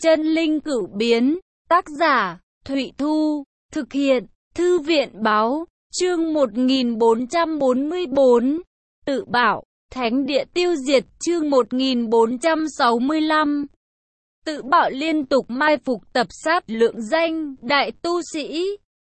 Chân linh cửu biến, tác giả, Thụy Thu, thực hiện, Thư viện báo, chương 1444, tự bảo, thánh địa tiêu diệt, chương 1465. Tự bảo liên tục mai phục tập sát lượng danh, đại tu sĩ.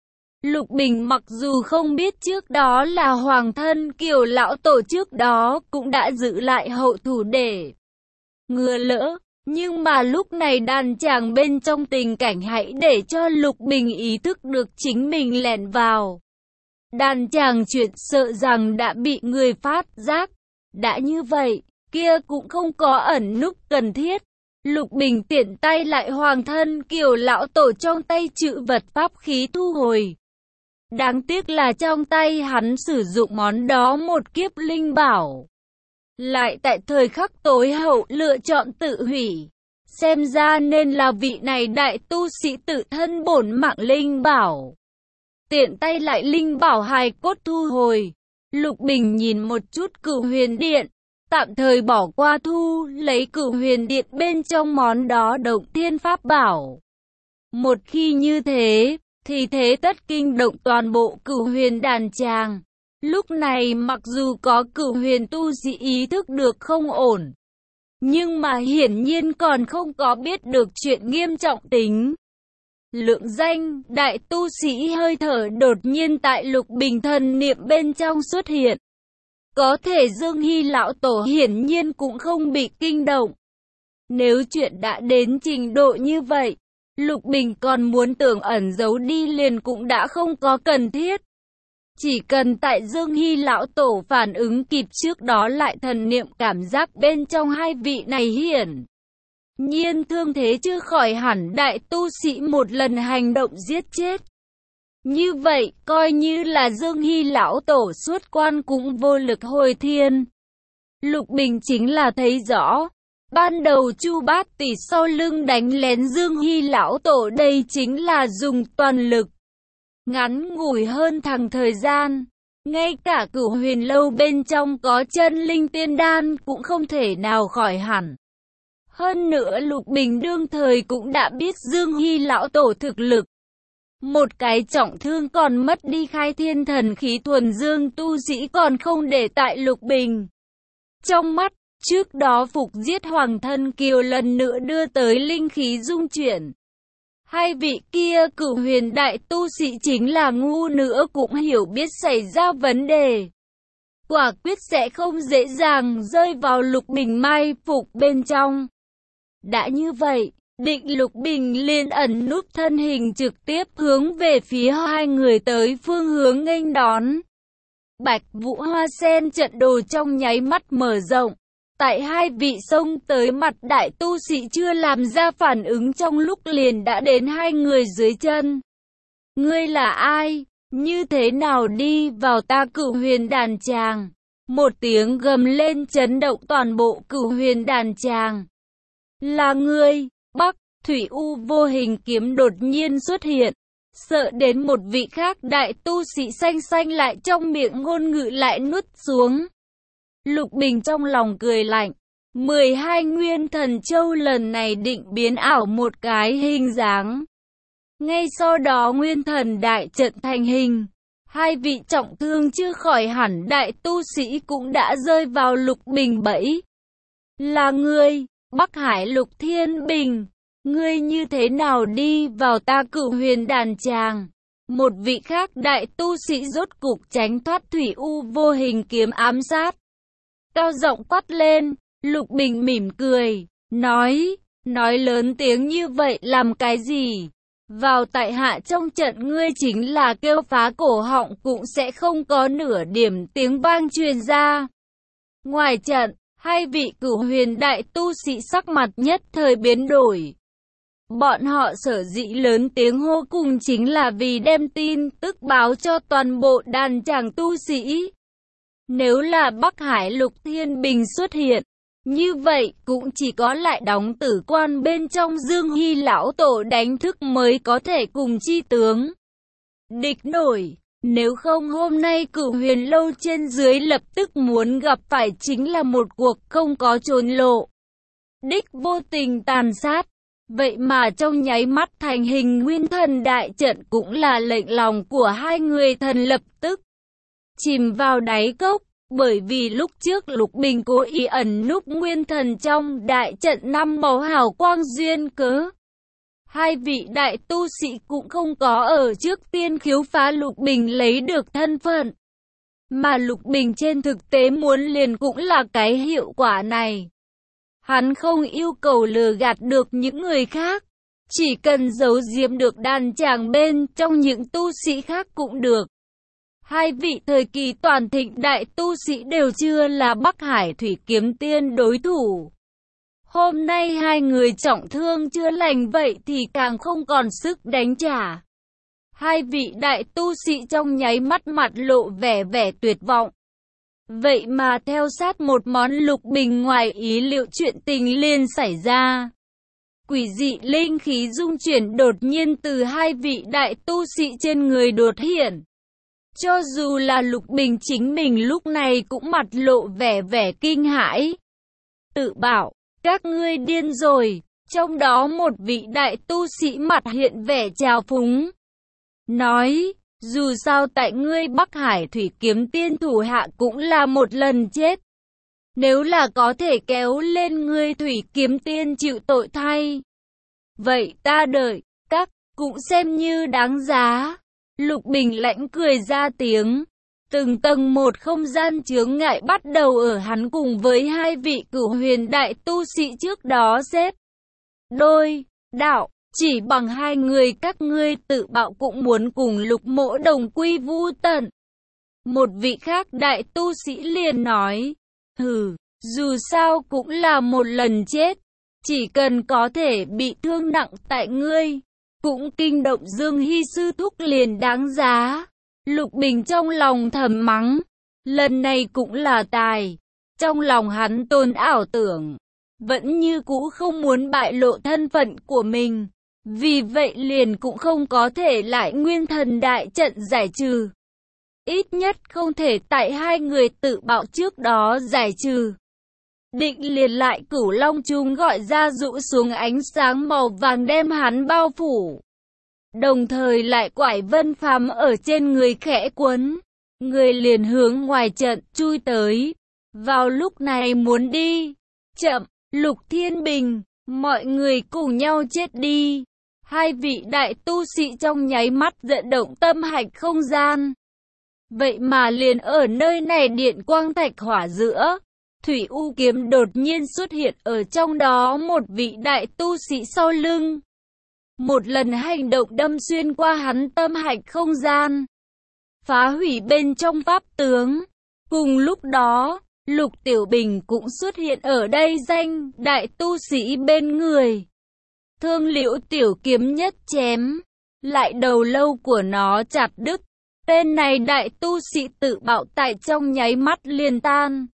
Lục Bình mặc dù không biết trước đó là hoàng thân Kiều lão tổ trước đó cũng đã giữ lại hậu thủ để ngừa lỡ. Nhưng mà lúc này đàn chàng bên trong tình cảnh hãy để cho Lục Bình ý thức được chính mình lẻn vào. Đàn chàng chuyện sợ rằng đã bị người phát giác. Đã như vậy, kia cũng không có ẩn núp cần thiết. Lục Bình tiện tay lại hoàng thân Kiều lão tổ trong tay chữ vật pháp khí thu hồi. Đáng tiếc là trong tay hắn sử dụng món đó một kiếp linh bảo. Lại tại thời khắc tối hậu lựa chọn tự hủy. Xem ra nên là vị này đại tu sĩ tự thân bổn mạng linh bảo. Tiện tay lại linh bảo hài cốt thu hồi. Lục Bình nhìn một chút Cửu Huyền Điện. Tạm thời bỏ qua thu lấy Cửu Huyền Điện bên trong món đó động thiên pháp bảo. Một khi như thế, thì thế tất kinh động toàn bộ Cửu Huyền đàn chàng. Lúc này mặc dù có Cửu Huyền tu sĩ ý thức được không ổn, nhưng mà hiển nhiên còn không có biết được chuyện nghiêm trọng tính. Lượng danh, đại tu sĩ hơi thở đột nhiên tại Lục Bình thần niệm bên trong xuất hiện. Có thể Dương Hy lão tổ hiển nhiên cũng không bị kinh động. Nếu chuyện đã đến trình độ như vậy, Lục Bình còn muốn tưởng ẩn giấu đi liền cũng đã không có cần thiết. Chỉ cần tại Dương Hy lão tổ phản ứng kịp trước đó lại thần niệm cảm giác bên trong hai vị này hiển nhiên thương thế chưa khỏi hẳn đại tu sĩ một lần hành động giết chết. Như vậy, coi như là Dương Hy lão tổ xuất quan cũng vô lực hồi thiên. Lục Bình chính là thấy rõ. Ban đầu Chu Bát Tỷ sau lưng đánh lén Dương Hy lão tổ đây chính là dùng toàn lực. Ngắn ngủi hơn thằng thời gian. Ngay cả Cửu Huyền lâu bên trong có chân linh tiên đan cũng không thể nào khỏi hẳn. Hơn nữa Lục Bình đương thời cũng đã biết Dương Hy lão tổ thực lực. Một cái trọng thương còn mất đi khai thiên thần khí thuần dương tu sĩ còn không để tại Lục Bình. Trong mắt, trước đó phục giết hoàng thân Kiều lần nữa đưa tới linh khí dung chuyển. Hai vị kia Cửu Huyền đại tu sĩ chính là ngu nữa cũng hiểu biết xảy ra vấn đề. Quả quyết sẽ không dễ dàng rơi vào Lục Bình mai phục bên trong. Đã như vậy, định Lục Bình liền ẩn núp thân hình trực tiếp hướng về phía hai người tới phương hướng nghênh đón. Bạch Vũ Hoa Sen trận đồ trong nháy mắt mở rộng. Tại hai vị xông tới mặt đại tu sĩ chưa làm ra phản ứng trong lúc liền đã đến hai người dưới chân. Ngươi là ai? Như thế nào đi vào ta Cửu Huyền đàn chàng? Một tiếng gầm lên chấn động toàn bộ Cửu Huyền đàn chàng. Là ngươi? Bắc Thủy U vô hình kiếm đột nhiên xuất hiện. Sợ đến một vị khác đại tu sĩ xanh lại trong miệng ngôn ngữ lại nuốt xuống. Lục Bình trong lòng cười lạnh. 12 nguyên thần châu lần này định biến ảo một cái hình dáng. Ngay sau đó nguyên thần đại trận thành hình. Hai vị trọng thương chưa khỏi hẳn đại tu sĩ cũng đã rơi vào Lục Bình bẫy. Là ngươi, Bắc Hải Lục Thiên Bình. Ngươi như thế nào đi vào ta Cửu Huyền đàn chàng? Một vị khác đại tu sĩ rốt cục tránh thoát Thủy U vô hình kiếm ám sát. Cao giọng quát lên, Lục Bình mỉm cười, nói lớn tiếng như vậy làm cái gì? Vào tại hạ trong trận ngươi chính là kêu phá cổ họng cũng sẽ không có nửa điểm tiếng vang truyền ra. Ngoài trận, hai vị Cửu Huyền đại tu sĩ sắc mặt nhất thời biến đổi. Bọn họ sở dĩ lớn tiếng hô cùng chính là vì đem tin tức báo cho toàn bộ đàn chàng tu sĩ. Nếu là Bắc Hải Lục Thiên Bình xuất hiện, như vậy cũng chỉ có lại đóng tử quan bên trong Dương Hy lão tổ đánh thức mới có thể cùng chi tướng địch nổi. Nếu không hôm nay Cửu Huyền lâu trên dưới lập tức muốn gặp phải chính là một cuộc không có trốn lộ. Đích vô tình tàn sát. Vậy mà trong nháy mắt thành hình nguyên thần đại trận cũng là lệnh lòng của hai người thần lập tức chìm vào đáy cốc. Bởi vì lúc trước Lục Bình cố ý ẩn núp nguyên thần trong đại trận 5 màu hào quang duyên cớ. Hai vị đại tu sĩ cũng không có ở trước tiên khiếu phá Lục Bình lấy được thân phận. Mà Lục Bình trên thực tế muốn liền cũng là cái hiệu quả này. Hắn không yêu cầu lừa gạt được những người khác. Chỉ cần giấu giếm được đàn chàng bên trong những tu sĩ khác cũng được. Hai vị thời kỳ toàn thịnh đại tu sĩ đều chưa là Bắc Hải Thủy Kiếm Tiên đối thủ. Hôm nay hai người trọng thương chưa lành vậy thì càng không còn sức đánh trả. Hai vị đại tu sĩ trong nháy mắt mặt lộ vẻ tuyệt vọng. Vậy mà theo sát một món Lục Bình ngoài ý liệu chuyện tình liền xảy ra. Quỷ dị linh khí dung chuyển đột nhiên từ hai vị đại tu sĩ trên người đột hiện. Cho dù là Lục Bình chính mình lúc này cũng mặt lộ vẻ kinh hãi. Tự bảo, các ngươi điên rồi. Trong đó một vị đại tu sĩ mặt hiện vẻ trào phúng. Nói, dù sao tại ngươi Bắc Hải Thủy Kiếm Tiên thủ hạ cũng là một lần chết. Nếu là có thể kéo lên ngươi Thủy Kiếm Tiên chịu tội thay. Vậy ta đợi, các cũng xem như đáng giá. Lục Bình lãnh cười ra tiếng. Từng tầng một không gian chướng ngại bắt đầu ở hắn cùng với hai vị cửu huyền đại tu sĩ trước đó xếp đôi, đạo, chỉ bằng hai người các ngươi tự bạo cũng muốn cùng Lục Mỗ đồng quy vu tận. Một vị khác đại tu sĩ liền nói, dù sao cũng là một lần chết, chỉ cần có thể bị thương nặng tại ngươi, cũng kinh động Dương Hy sư thúc liền đáng giá. Lục Bình trong lòng thầm mắng, lần này cũng là tài. Trong lòng hắn tồn ảo tưởng, vẫn như cũ không muốn bại lộ thân phận của mình. Vì vậy liền cũng không có thể lại nguyên thần đại trận giải trừ. Ít nhất không thể tại hai người tự bạo trước đó giải trừ. Định liền lại Cửu Long Trung gọi ra rũ xuống ánh sáng màu vàng đem hắn bao phủ. Đồng thời lại quải Vân Phàm ở trên người khẽ quấn. Người liền hướng ngoài trận chui tới. Vào lúc này muốn đi. Chậm, Lục Thiên Bình, mọi người cùng nhau chết đi. Hai vị đại tu sĩ trong nháy mắt dẫn động tâm hạch không gian. Vậy mà liền ở nơi này điện quang thạch hỏa giữa. Thủy U kiếm đột nhiên xuất hiện ở trong đó một vị đại tu sĩ sau lưng. Một lần hành động đâm xuyên qua hắn tâm hạch không gian. Phá hủy bên trong pháp tướng. Cùng lúc đó, Lục Tiểu Bình cũng xuất hiện ở đây danh đại tu sĩ bên người. Thương Liễu tiểu kiếm nhất chém, lại đầu lâu của nó chặt đứt. Tên này đại tu sĩ tự bạo tại trong nháy mắt liền tan.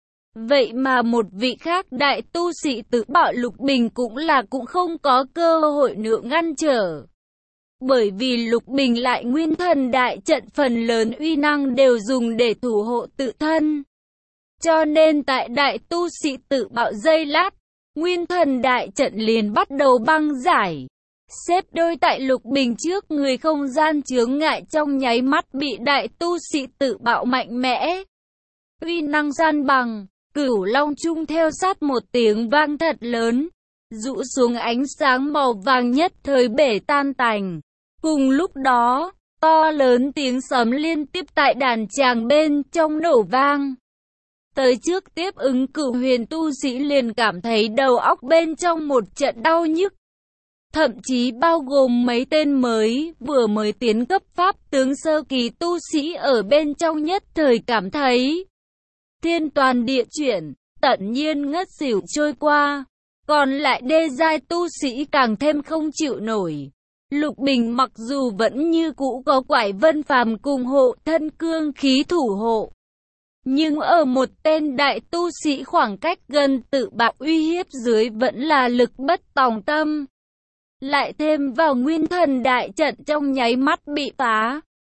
Vậy mà một vị khác đại tu sĩ tự bạo Lục Bình cũng không có cơ hội nữa ngăn trở. Bởi vì Lục Bình lại nguyên thần đại trận phần lớn uy năng đều dùng để thủ hộ tự thân. Cho nên tại đại tu sĩ tự bạo giây lát, nguyên thần đại trận liền bắt đầu băng giải. Xếp đôi tại Lục Bình trước người không gian chướng ngại trong nháy mắt bị đại tu sĩ tự bạo mạnh mẽ. Uy năng san bằng, Cửu Long Trung theo sát một tiếng vang thật lớn, rũ xuống ánh sáng màu vàng nhất thời bể tan tành. Cùng lúc đó, to lớn tiếng sấm liên tiếp tại đàn tràng bên trong nổ vang. Tới trước tiếp ứng cửu huyền tu sĩ liền cảm thấy đầu óc bên trong một trận đau nhức. Thậm chí bao gồm mấy tên vừa mới tiến cấp pháp tướng sơ kỳ tu sĩ ở bên trong nhất thời cảm thấy thiên toàn địa chuyển, tận nhiên ngất xỉu trôi qua. Còn lại đê giai tu sĩ càng thêm không chịu nổi. Lục Bình mặc dù vẫn như cũ có quải Vân Phàm cùng hộ thân cương khí thủ hộ, nhưng ở một tên đại tu sĩ khoảng cách gần tự bạo uy hiếp dưới vẫn là lực bất tòng tâm. Lại thêm vào nguyên thần đại trận trong nháy mắt bị phá.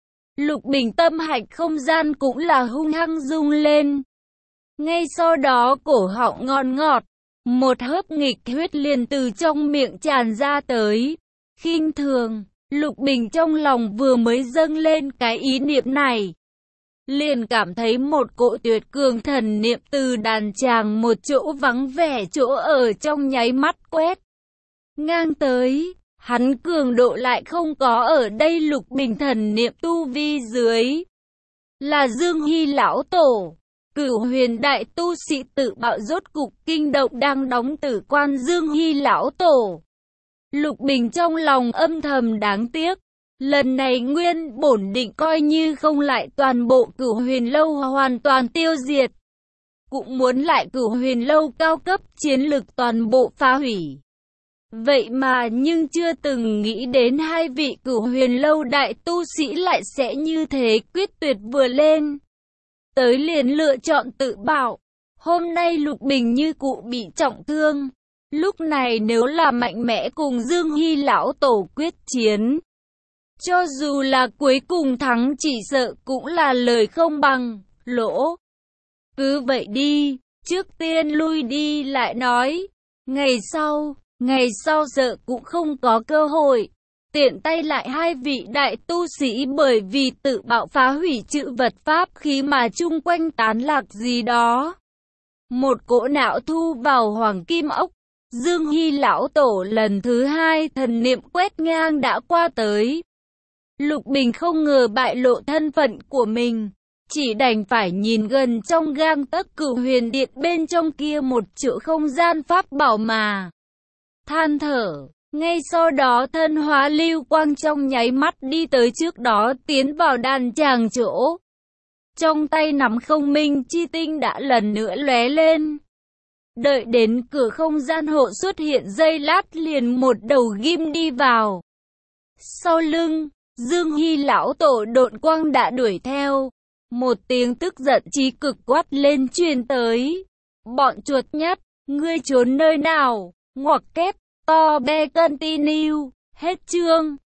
Lục Bình tâm hạch không gian cũng là hung hăng rung lên. Ngay sau đó cổ họng ngon ngọt, Một hớp nghịch huyết liền từ trong miệng tràn ra tới. Khinh thường, Lục Bình trong lòng vừa mới dâng lên cái ý niệm này, liền cảm thấy một cỗ tuyệt cường thần niệm từ đàn tràng một chỗ vắng vẻ chỗ ở trong nháy mắt quét ngang tới. Hắn cường độ lại không có ở đây. Lục Bình thần niệm tu vi dưới là Dương Hy lão tổ. Cửu huyền đại tu sĩ tự bạo rốt cục kinh động đang đóng tử quan Dương Hy lão tổ. Lục Bình trong lòng âm thầm đáng tiếc. Lần này nguyên bổn định coi như không lại toàn bộ Cửu huyền lâu hoàn toàn tiêu diệt, cũng muốn lại Cửu huyền lâu cao cấp chiến lực toàn bộ phá hủy. Vậy mà nhưng chưa từng nghĩ đến hai vị Cửu huyền lâu đại tu sĩ lại sẽ như thế quyết tuyệt vừa lên tới liền lựa chọn tự bạo. Hôm nay Lục Bình như cụ bị trọng thương, lúc này nếu là mạnh mẽ cùng Dương Hy lão tổ quyết chiến, cho dù là cuối cùng thắng chỉ sợ cũng là lời không bằng lỗ. Cứ vậy đi, trước tiên lui đi lại nói, ngày sau sợ cũng không có cơ hội. Tiện tay lại hai vị đại tu sĩ bởi vì tự bạo phá hủy chữ vật pháp khí mà chung quanh tán lạc gì đó. Một cỗ não thu vào hoàng kim ốc. Dương Hy lão tổ lần thứ hai thần niệm quét ngang đã qua tới. Lục Bình không ngờ bại lộ thân phận của mình, chỉ đành phải nhìn gần trong gang tấc Cửu huyền điện bên trong kia một chỗ không gian pháp bảo mà than thở. Ngay sau đó thân hóa lưu quang trong nháy mắt đi tới trước đó tiến vào đàn tràng chỗ. Trong tay nắm không minh chi tinh đã lần nữa lóe lên. Đợi đến cửa không gian hộ xuất hiện giây lát liền một đầu ghim đi vào. Sau lưng, Dương Hy lão tổ độn quang đã đuổi theo. Một tiếng tức giận chí cực quát lên truyền tới. Bọn chuột nhắt, ngươi trốn nơi nào? Ngoặc kép, to be continue, hết chương.